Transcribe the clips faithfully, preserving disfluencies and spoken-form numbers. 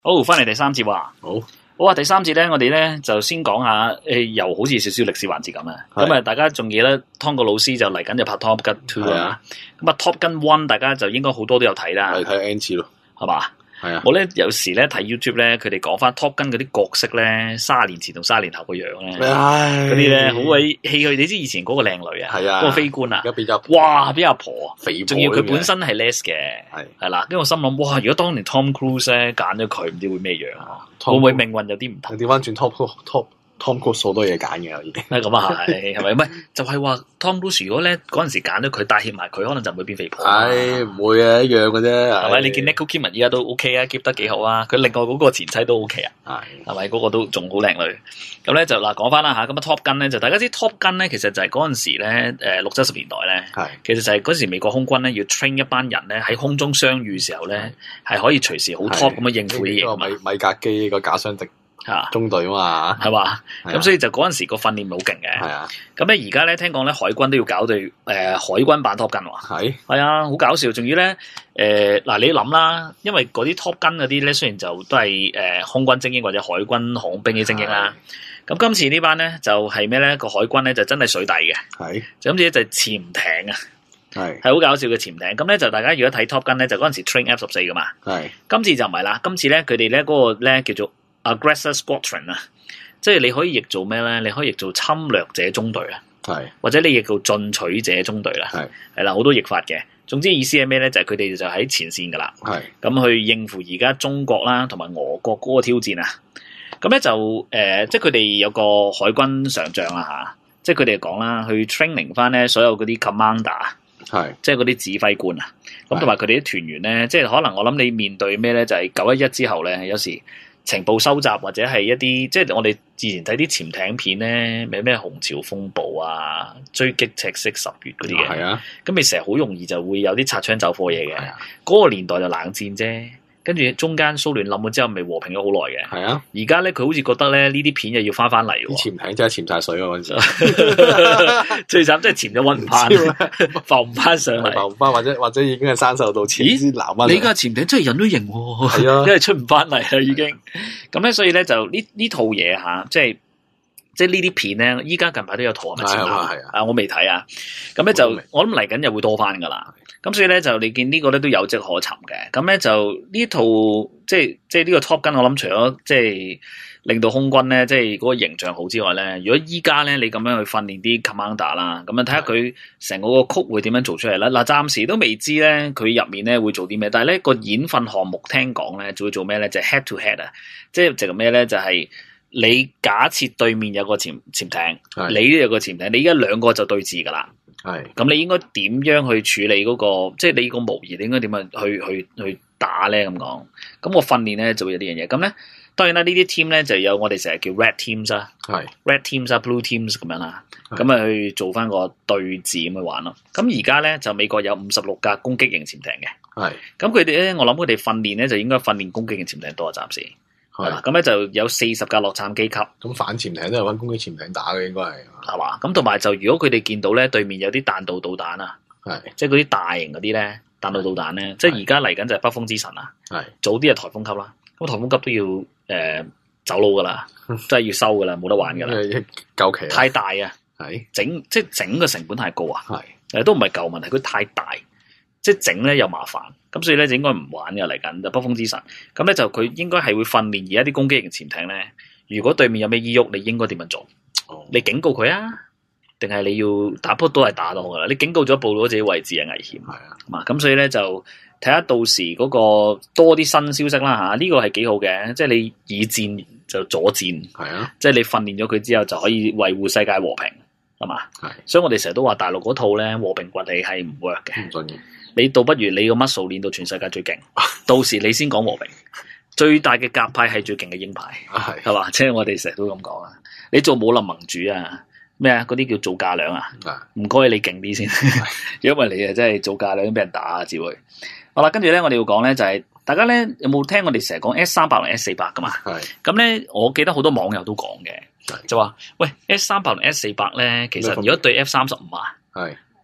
好，翻嚟第三節話， 好， 好啊！第三節咧，我哋咧就先講下，誒，又好似少少歷史環節咁啊。咁啊，大家仲記得湯哥老師就嚟緊就拍 Top Gun Two 啊。咁啊，Top Gun One 大家就應該好多都有睇啦。 係睇 N 次咯， 係嘛？係啊。我咧有時咧睇 YouTube 咧，佢哋講翻 Top Gun 嗰啲角色咧，卅年前同卅年後個樣咧，嗰啲咧好鬼唏噓。你知以前嗰個靚女啊，嗰個飛官啊， 而家變咗哇，邊阿婆啊， 肥， 仲要佢本身係 Les 嘅，係係啦。跟住我心諗，哇！如果當年 Tom Cruise 咧揀咗佢，唔知會咩樣啊？會唔會命運有啲唔同？ 調翻轉 Top Top Tom Cruise 好多嘢揀嘅，已經。 咁啊係，係咪？唔係就係話 Tom Cruise 如果咧嗰陣時揀咗佢，帶挈埋佢，可能就唔會變肥婆。 唉，唔會嘅，一樣嘅啫。 係咪？你見 Nicole Kidman 而家都 OK 啊 ，keep 得幾好啊。佢另外嗰個前妻都 OK 啊。係，係咪？嗰個都仲好靚女。咁咧就嗱講翻啦嚇，咁啊 Top Gun 咧就大家知 Top Gun 咧其實就係嗰陣時咧誒六七十年代咧，係其實就係嗰時美國空軍咧要 train 一班人咧喺空中相遇時候咧係可以隨時好 top 咁樣應付啲嘢。 米米格機個假想敵嚇中隊啊嘛， 係嘛？咁所以就嗰陣時個訓練好勁嘅。係啊。咁咧而家咧聽講咧海軍都要搞對誒、呃、海軍版 Top Gun 喎。係。係啊，好搞笑。仲要咧誒嗱，你諗啦，因為嗰啲 Top Gun 嗰啲咧，雖然就都係誒、呃、空軍精英或者海軍航空兵嘅精英啦。咁今次呢班咧就係咩咧？個海軍咧就真係水底嘅。係。就咁似就係潛艇啊。係。係好搞笑嘅潛艇。咁咧就大家如果睇 Top Gun 咧，就嗰陣時 train F 十四噶嘛。係。今次就唔係啦，今次咧佢哋咧嗰個咧叫做Aggressor Squadron 啊，即係你可以譯做咩咧？你可以譯做侵略者中隊啊，係或者你譯做進取者中隊啦，係係啦，好多譯法嘅。總之意思係咩咧？就係佢哋就喺前線噶啦，係咁去應付而家中國啦同埋俄國嗰個挑戰啊。咁咧就誒、呃，即係佢哋有個海軍上將啊吓，即係佢哋講啦，去 training 翻咧所有嗰啲 commander， 係即係嗰啲指揮官啊。咁同埋佢哋啲團員咧，即係可能我諗你面對咩咧？就係九一一之後咧，有時。情報收集或者係一啲即係我哋之前睇啲潛艇片咧，咩咩紅潮風暴啊、追擊赤色十月嗰啲嘅，係啊，咁你成日好容易就會有啲擦槍走火嘢嘅。嗰、啊、個年代就冷戰啫，跟住中間蘇聯冧咗之後，咪和平咗好耐嘅。係啊，而家咧佢好似覺得咧呢啲片又要翻翻嚟喎。潛艇真係潛晒水啊！嗰陣時最慘即係潛咗揾唔翻，浮唔翻上嚟， 浮唔翻或者或者已經係生鏽到潛先撈翻。 你而家潛艇真係人都型喎，係啊，因為出唔翻嚟啦已經。咁咧，所以咧就呢呢套嘢吓，即係即係呢啲片咧，依家近排都有套啊，係啊係啊，啊我未睇啊。咁咧就我諗嚟緊又會多翻噶啦。咁所以咧就你見呢個咧都有跡可尋嘅。咁咧就呢套即係即係呢個 Top Gun，我諗除咗即係令到空軍咧即係嗰個形象好之外咧，如果依家咧你咁樣去訓練啲 commander 啦，咁樣睇下佢成個個曲會點樣做出嚟啦。嗱，暫時都未知咧佢入面咧會做啲咩，但係咧個演訓項目聽講咧就會做咩咧，就係 head to head 啊，即係就係咩咧，就係你假設對面有個潛潛艇，你都有個潛艇，你依家兩個就對峙噶啦。係，咁你應該點樣去處理嗰、那個，即係你個模擬，你應該點樣去去去打咧？咁講，咁我訓練咧就會有呢樣嘢。咁咧，當然啦，呢啲 team 咧就有我哋成日叫 red teams 啊，係 red teams 啊 ，blue teams 咁樣啦，咁啊去做翻個對峙咁去玩咯。咁而家咧就美國有五十六架攻擊型潛艇嘅，係，咁佢哋咧，我諗佢哋訓練咧就應該訓練攻擊型潛艇多啊，暫時。係，咁咧就有四十架洛杉磯級，咁反潛艇都有揾攻擊潛艇打嘅，應該係係嘛？咁同埋就如果佢哋見到咧對面有啲彈道導彈啊，係即係嗰啲大型嗰啲咧彈道導彈咧，即係而家嚟緊就係北風之神啊，係早啲係颱風級啦，咁颱風級都要誒、呃、走佬噶啦，真係要收噶啦，冇得玩噶啦，夠期太大啊，係整即係整個成本太高啊，係誒都唔係舊問題，佢太大。即係整咧又麻煩，咁所以咧就應該唔玩嘅嚟緊就北風之神，咁咧就佢應該係會訓練而家啲攻擊型潛艇咧，如果對面有咩意喐，你應該點樣做？哦、你警告佢啊，定係你要打波都係打到噶啦？你警告咗暴露咗自己位置係危險，係啊，嘛咁所以咧就睇下到時嗰個多啲新消息啦吓，呢、這個係幾好嘅，即係你以戰就阻戰，係啊，即係你訓練咗佢之後就可以維護世界和平，係嘛？係，所以我哋成日都話大陸嗰套咧和平崛起係唔 work 嘅。唔信嘅。你倒不如你個 muscle 練到全世界最勁，到時你先講和平。最大嘅鴿派係最勁嘅鷹派，係係嘛？即係我哋成日都咁講啊！你做武林盟主啊，咩啊？嗰啲叫做價量啊，唔該你勁啲先，因為你啊真係做價量俾人打啊，只會。好啦，跟住咧我哋要講咧就係、是、大家咧有冇聽我哋成日講 S 三百同 S 四百噶嘛？係咁咧，我記得好多網友都講嘅，就話喂 S 三百同 S 四百咧，其實如果對 F 三十五啊，係。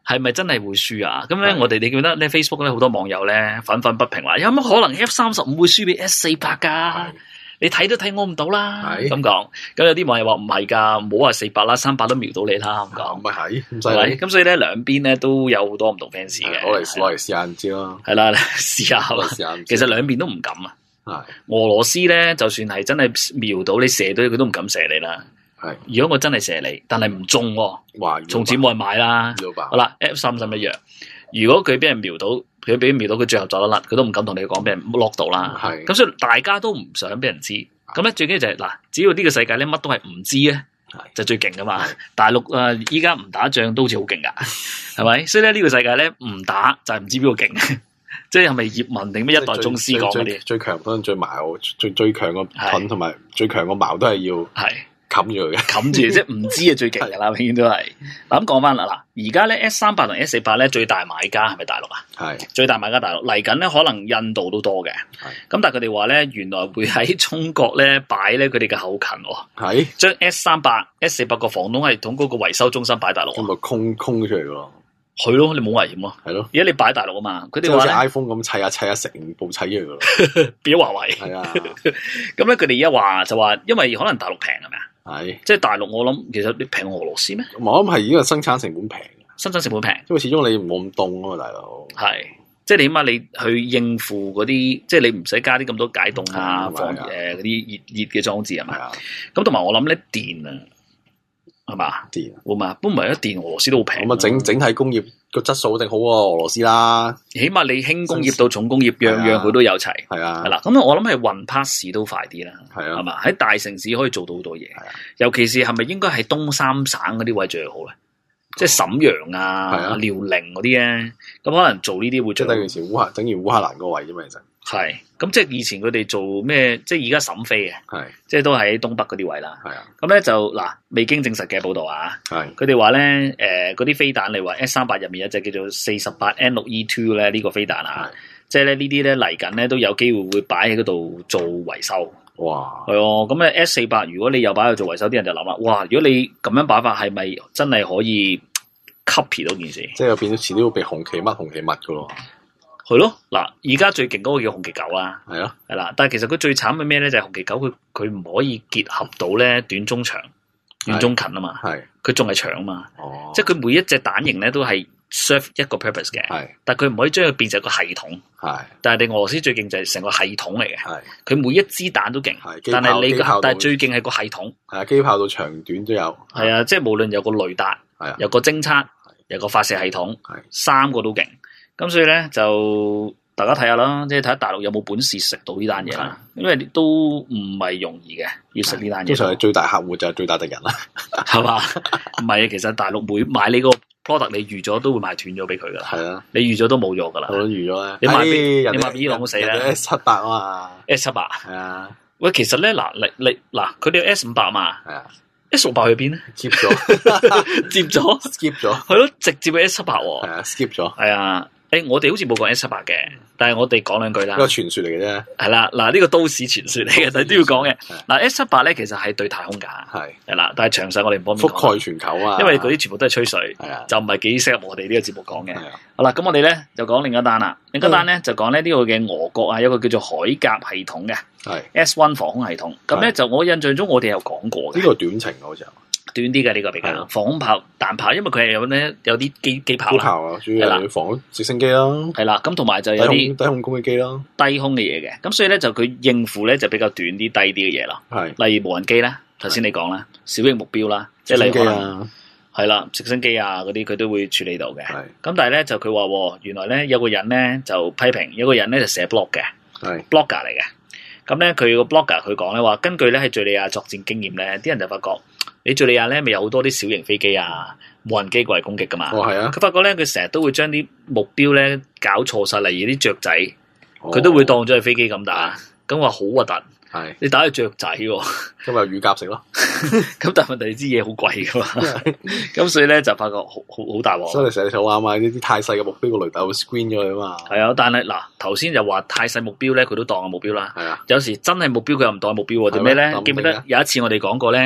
係咪真係會輸啊？咁咧，我哋你記得咧 Facebook 咧好多網友咧憤憤不平話，有乜可能 F 三十五會輸俾 S 四百噶？你睇都睇我唔到啦，咁講。咁有啲網友話唔係噶，唔好話四百啦，三百都瞄到你啦，咁講。 咪係，咁犀利。 咁所以咧，兩邊咧都有好多唔同 fans 嘅。 攞嚟攞嚟試下唔知咯。係啦，試下。其實兩邊都唔敢啊。係。俄羅斯咧，就算係真係瞄到你射到，佢都唔敢射你啦。係。如果我真係射你，但係唔中，哇！從此冇人買啦。好啦 ，F 三十一樣。如果佢俾人瞄到，佢俾人瞄到，佢最後走得甩，佢都唔敢同你講，俾人 lock 到啦。係，咁所以大家都唔想俾人知。咁咧最緊要就係嗱，只要呢個世界咧乜都係唔知咧，就最勁噶嘛。大陸啊，依家唔打仗都好似好勁噶，係咪？所以咧呢個世界咧唔打就係唔知邊個勁，即係係咪葉問定咩一代宗師講嗰啲？最強嗰陣最矛，最最強個盾同埋最強個矛都係要係。冚住佢嘅，冚住即係唔知係最勁噶啦，永遠都係。嗱咁講翻啦，嗱而家咧 S 三百同 S 四百咧最大買家係咪大陸啊？係最大買家大陸嚟緊咧，可能印度都多嘅。咁但係佢哋話咧，原來會喺中國咧擺咧佢哋嘅後勤喎。係將 S 三百、S 四百個防空系統嗰個維修中心擺大陸。咁咪空空出嚟噶咯？係咯，你冇危險咯。係咯，而家你擺大陸啊嘛，佢哋話好似 iPhone 咁砌下砌下成部砌咗佢咯，變咗華為。係啊，咁咧佢哋而家話就話，因為可能大陸平係咪啊？係，即係大陸，我諗其實你平俄羅斯咩？我諗係呢個生產成本平，生產成本平，因為始終你冇咁凍啊嘛，大佬。係，即係你起碼你去應付嗰啲，即係你唔使加啲咁多解凍啊、防誒嗰啲熱熱嘅裝置係咪啊？咁同埋我諗咧電啊，係嘛？電會嘛？不過唔係一電，俄羅斯都好平。咁啊，整整體工業個質素一定好啊，俄羅斯啦。起碼你輕工業到重工業，樣樣佢都有齊。係啊，係啦。咁我諗係運 pass 都快啲啦。係啊，係嘛？喺大城市可以做到好多嘢。係啊，尤其是係咪應該係東三省嗰啲位最好咧？即係瀋陽啊、遼寧嗰啲咧，咁可能做呢啲會最。即係等於前烏克，等於烏克蘭嗰個位啫嘛，其實。係，咁即係以前佢哋做咩？即係而家沈飛嘅，係，即係都喺東北嗰啲位啦。係啊，咁咧就嗱，未經證實嘅報道啊。係，佢哋話咧，誒，嗰啲飛彈，你話 S 三百入面有隻叫做四十八 N 六 E two 咧，呢個飛彈啊，即係咧呢啲咧嚟緊咧都有機會會擺喺嗰度做維修。哇，係哦，咁咧 S 四百如果你又擺喺度做維修，啲人就諗啦，哇，如果你咁樣擺法，係咪真係可以 copy 到件事？即係變咗遲啲會被紅旗乜紅旗乜噶咯？係咯，嗱，而家最勁嗰個叫紅旗九啊，係啊，係啦，但係其實佢最慘嘅咩咧？就係、是、紅旗九，佢佢唔可以結合到咧短中長、短中近啊嘛，係，佢仲係長啊嘛，哦，即係佢每一隻彈型咧都係 serve 一個 purpose 嘅，係，但係佢唔可以將佢變成個系統，係，但係你俄羅斯最勁就係成個系統嚟嘅，係，佢每一支彈都勁，但係你個但係最勁係個系統，係啊，機炮到長短都有，係啊，即係無論有個雷達，係啊，有個偵測，有個發射系統，係，三個都勁。咁所以咧就大家睇下啦，即係睇下大陸有冇本事食到呢單嘢啦，因為都唔係容易嘅，要食呢單嘢。通常係最大客戶就係最大敵人啦，係嘛？唔係啊，其實大陸每買你個 product，你預咗都會賣斷咗俾佢噶啦。係啊，你預咗都冇咗噶啦。我都預咗啦。你賣俾你賣俾伊朗都死啦。S 七百啊嘛 ，S 七百係啊。喂，其實咧嗱，你你嗱，佢哋有 S 五百啊嘛。係啊。S 六百去邊咧？接咗，接咗，skip 咗。係咯，直接俾 S 七百喎。係啊，skip 咗。係啊。誒、欸，我哋好似冇講 S 七百嘅，但係我哋講兩句啦。呢個傳說嚟嘅啫。係啦，嗱、這、呢個都市傳說嚟嘅，但係都要講嘅。嗱 S 七百咧，其實係對太空㗎。係係啦，但係詳細我哋唔方便講。覆蓋全球啊！因為嗰啲全部都係吹水，係啊，就唔係幾適合我哋呢個節目講嘅。係啊。好啦，咁我哋咧就講另一單啦。另一單咧就講咧呢個嘅俄國啊，有個叫做海甲系統嘅，係 S 一 防空系統。咁咧就我印象中我哋有講過嘅。呢個短程好似有。短啲嘅呢個比較防空炮彈炮，因為佢係有咧有啲機機炮啦，主要係防直升機啦，係啦，咁同埋就有啲低空攻擊機啦，低空嘅嘢嘅，咁所以咧就佢應付咧就比較短啲低啲嘅嘢咯，係例如無人機啦，頭先你講啦，小型目標啦，即係例如可能係啦直升機啊嗰啲佢都會處理到嘅，咁但係咧就佢話原來咧有個人咧就批評，有個人咧就寫 blog 嘅，係 blogger 嚟嘅，咁咧佢個 blogger 佢講咧話根據咧喺敘利亞作戰經驗咧，啲人就發覺。你敘利亞咧，咪有好多啲小型飛機啊、無人機過嚟攻擊噶嘛？哦，係啊！佢發覺咧，佢成日都會將啲目標咧搞錯晒，例如啲雀仔，佢都會當咗係飛機咁打，咁話好核突。係你打佢雀仔喎，咁咪乳鴿食咯。咁但係問題，支嘢好貴噶嘛，咁所以咧就發覺好好好大鑊。所以你成日就話嘛，呢啲太細嘅目標個雷達會 screen 咗佢啊嘛。係啊，但係嗱頭先就話太細目標咧，佢都當係目標啦。係啊，有時真係目標佢又唔當係目標喎。點咩咧？記唔記得有一次我哋講過咧？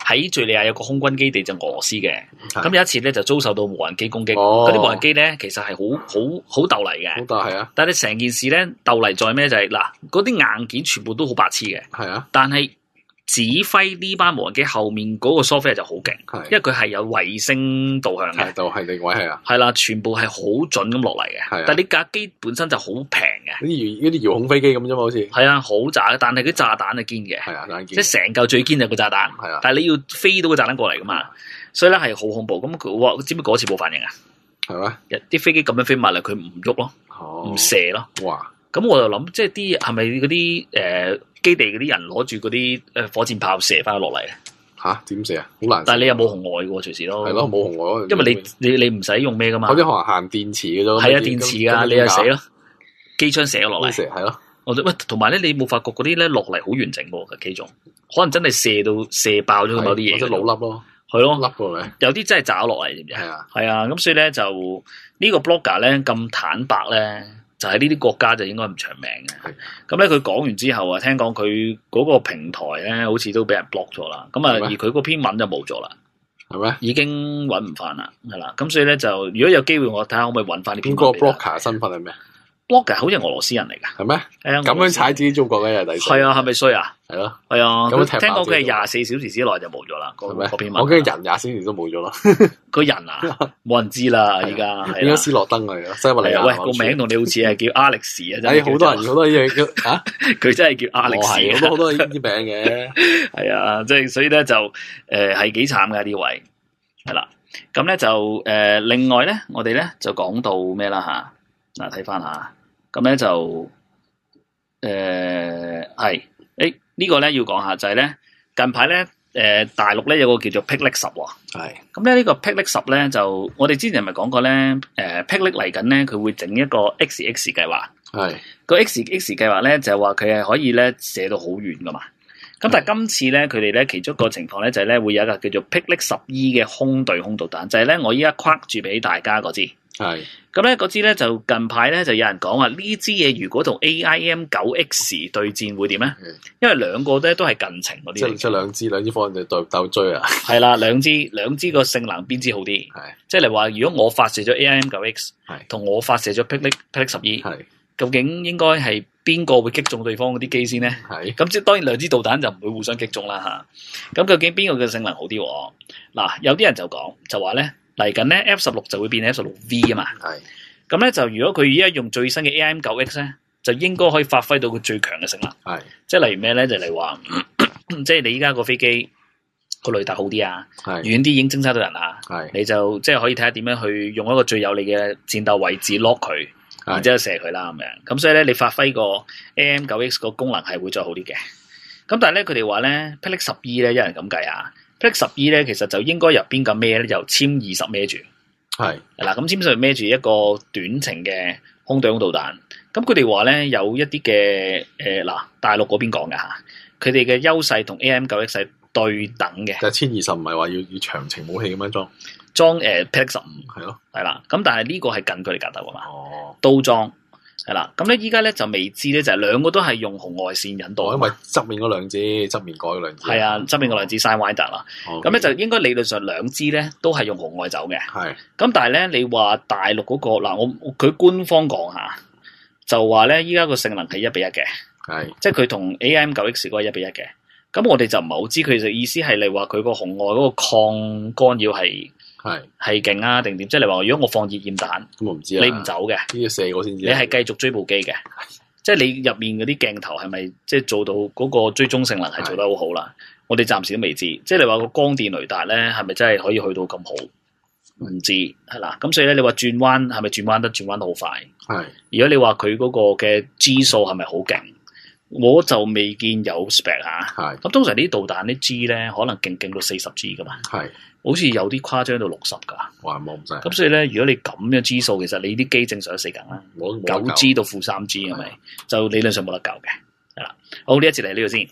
喺敘利亞有個空軍基地就俄羅斯嘅，咁有一次咧就遭受到無人機攻擊，嗰啲、哦、無人機咧其實係好好好鬥嚟嘅， 好鬥係啊！ 但係成件事咧鬥嚟在咩就係、是、嗱，嗰啲硬件全部都好白痴嘅， 係啊， 但係指揮呢班無人機後面嗰個 software 就好勁，因為佢係有衛星導向嘅， 就係定位係啊， 係啦，全部係好準咁落嚟嘅，係啊，但係呢架機本身就好平嘅， 啲遙啲遙控飛機咁啫嘛，好似係啊，好渣，但係佢炸彈係堅嘅，係啊，即係成嚿最堅就個炸彈，係啊，但係你要飛到個炸彈過嚟噶嘛，所以咧係好恐怖。咁佢哇，知唔知嗰次冇反應啊？係咩？啲飛機咁樣飛埋嚟，佢唔喐咯，唔射咯，哇！咁我就諗，即係啲係咪嗰啲誒？基地嗰啲人攞住嗰啲誒火箭炮射翻落嚟咧吓？點射啊？好難。 但係你又冇紅外嘅喎，隨時都係咯， 冇紅外。 因為你你你唔使用咩噶嘛？ 嗰啲可能限電池嘅啫。係啊， 電池啊，你又死咯，機槍射咗落嚟。 射係咯。 我喂，同埋咧，你冇發覺嗰啲咧落嚟好完整喎？機種可能真係射到射爆咗某啲嘢。 或者老粒咯。 係咯， 粒過嚟。有啲真係炸落嚟，知唔知？ 係啊。 係啊，咁所以咧就呢個 blogger 咧咁坦白咧。就喺呢啲國家就應該唔長命嘅。咁咧佢講完之後啊，聽講佢嗰個平台咧，好似都俾人 block 咗啦。咁啊，而佢嗰篇文就冇咗啦，係咩？已經揾唔翻啦，係啦。咁所以咧就，如果有機會，我睇下可唔可以揾翻呢篇文。 邊個 blocker 身份係咩？ blogger 好似係俄羅斯人嚟㗎，係咩？係啊，咁樣踩自己中國嘅人第四。 係啊，係咪衰啊？係咯，係啊。咁聽講佢係廿四小時之內就冇咗啦。嗰篇文， 我驚人廿四小時都冇咗啦。 個人啊，冇人知啦，而家。 應該斯諾登嚟㗎，西伯利亞。 喂，個名同你好似係叫 Alex 啊，真係好多人好多嘢叫嚇， 佢真係叫 Alex。 好多好多呢啲名嘅。 係啊，即係所以咧就誒係幾慘㗎呢位。係啦，咁咧就誒另外咧，我哋咧就講到咩啦嚇？嗱，睇翻下。咁咧就誒係誒呢個咧要講下就係、是、咧近排咧誒大陸咧有個叫做霹靂十喎，係咁咧呢個霹靂十咧就我哋之前咪講過咧誒霹靂嚟緊咧佢會整一個 X X 計劃，係個 X X 計劃咧就係話佢係可以咧射到好遠噶嘛，咁但係今次咧佢哋咧其中一個情況咧就係咧會有一個叫做霹靂十 E 嘅空對空導彈，就係、是、咧我依家框住俾大家嗰支。係咁咧，嗰支咧就近排咧就有人講話呢支嘢如果同 A I M 九 X 對戰會點咧？嗯、因為兩個咧都係近程嗰啲，即係即係兩支兩支火箭隊鬥追啊！係啦，兩支兩支個性能邊支好啲？係即係你話如果我發射咗 A I M 九 X， 係同我發射咗霹靂霹靂十 E， 係究竟應該係邊個會擊中對方嗰啲機先咧？係咁即係當然兩支導彈就唔會互相擊中啦吓。咁究竟邊個嘅性能好啲？嗱，有啲人就講就話咧。嚟緊咧 F 十六就會變 F 十六 V 啊嘛，係咁咧就如果佢而家用最新嘅 A I M 九 X 咧，就應該可以發揮到佢最強嘅性能，係即係例如咩咧？就嚟話，即係你依家個飛機個雷達好啲啊，係遠啲已經偵測到人啊，係你就即係可以睇下點樣去用一個最有利嘅戰鬥位置 lock 佢，然之後射佢啦咁樣。咁所以咧，你發揮個 A I M 九 X 個功能係會再好啲嘅。咁但係咧，佢哋話咧，霹靂十 E 咧，有人咁計啊。霹靂十 E 咧，其實就應該由邊個孭咧？由殲二十孭住，係嗱咁殲上孭住一個短程嘅空對空導彈。咁佢哋話咧有一啲嘅誒嗱，大陸嗰邊講嘅嚇，佢哋嘅優勢同 A I M 九 X 係對等嘅。但係殲二十唔係話要要長程武器咁樣裝裝誒霹靂十五係咯，係啦。咁但係呢個係近距離格鬥㗎嘛，哦，刀裝。係啦，咁咧依家咧就未知咧，就係、是、兩個都係用紅外線引導，因為側面嗰兩支側面改嗰兩支係啊，側面嗰兩支 Sidewinder 啦，咁咧就應該理論上兩支咧都係用紅外走嘅，係是。咁但係咧，你話大陸嗰、那個嗱，我佢官方講下，就話咧依家個性能係一比一嘅，係是，即係佢同 A I M 九 X 嗰個一比一嘅。咁我哋就唔係好知佢就意思係你話佢個紅外嗰個抗干擾係。係係勁啊定點？即係你話如果我放熱焰彈，咁我唔知啊。你唔走嘅，呢個射我先知。你係繼續追部機嘅，即係你入面嗰啲鏡頭係咪即係做到嗰個追蹤性能係做得好好啦？是我哋暫時都未知。即係你話個光電雷達咧係咪真係可以去到咁好？唔知係啦。咁所以咧，你話轉彎係咪轉彎得轉彎得好快？係是。如果你話佢嗰個嘅 G 數係咪好勁？我就未見有 spec 吓。係。咁通常啲導彈啲 G 咧可能勁勁到四十 G 噶嘛。係。好似有啲誇張到六十噶，哇冇咁犀！咁所以咧，如果你咁嘅 G 數，其實你啲機正常都死緊啦，九 G 到負三 G 係咪？就理論上冇得救嘅，係啦。好，呢一節嚟呢度先。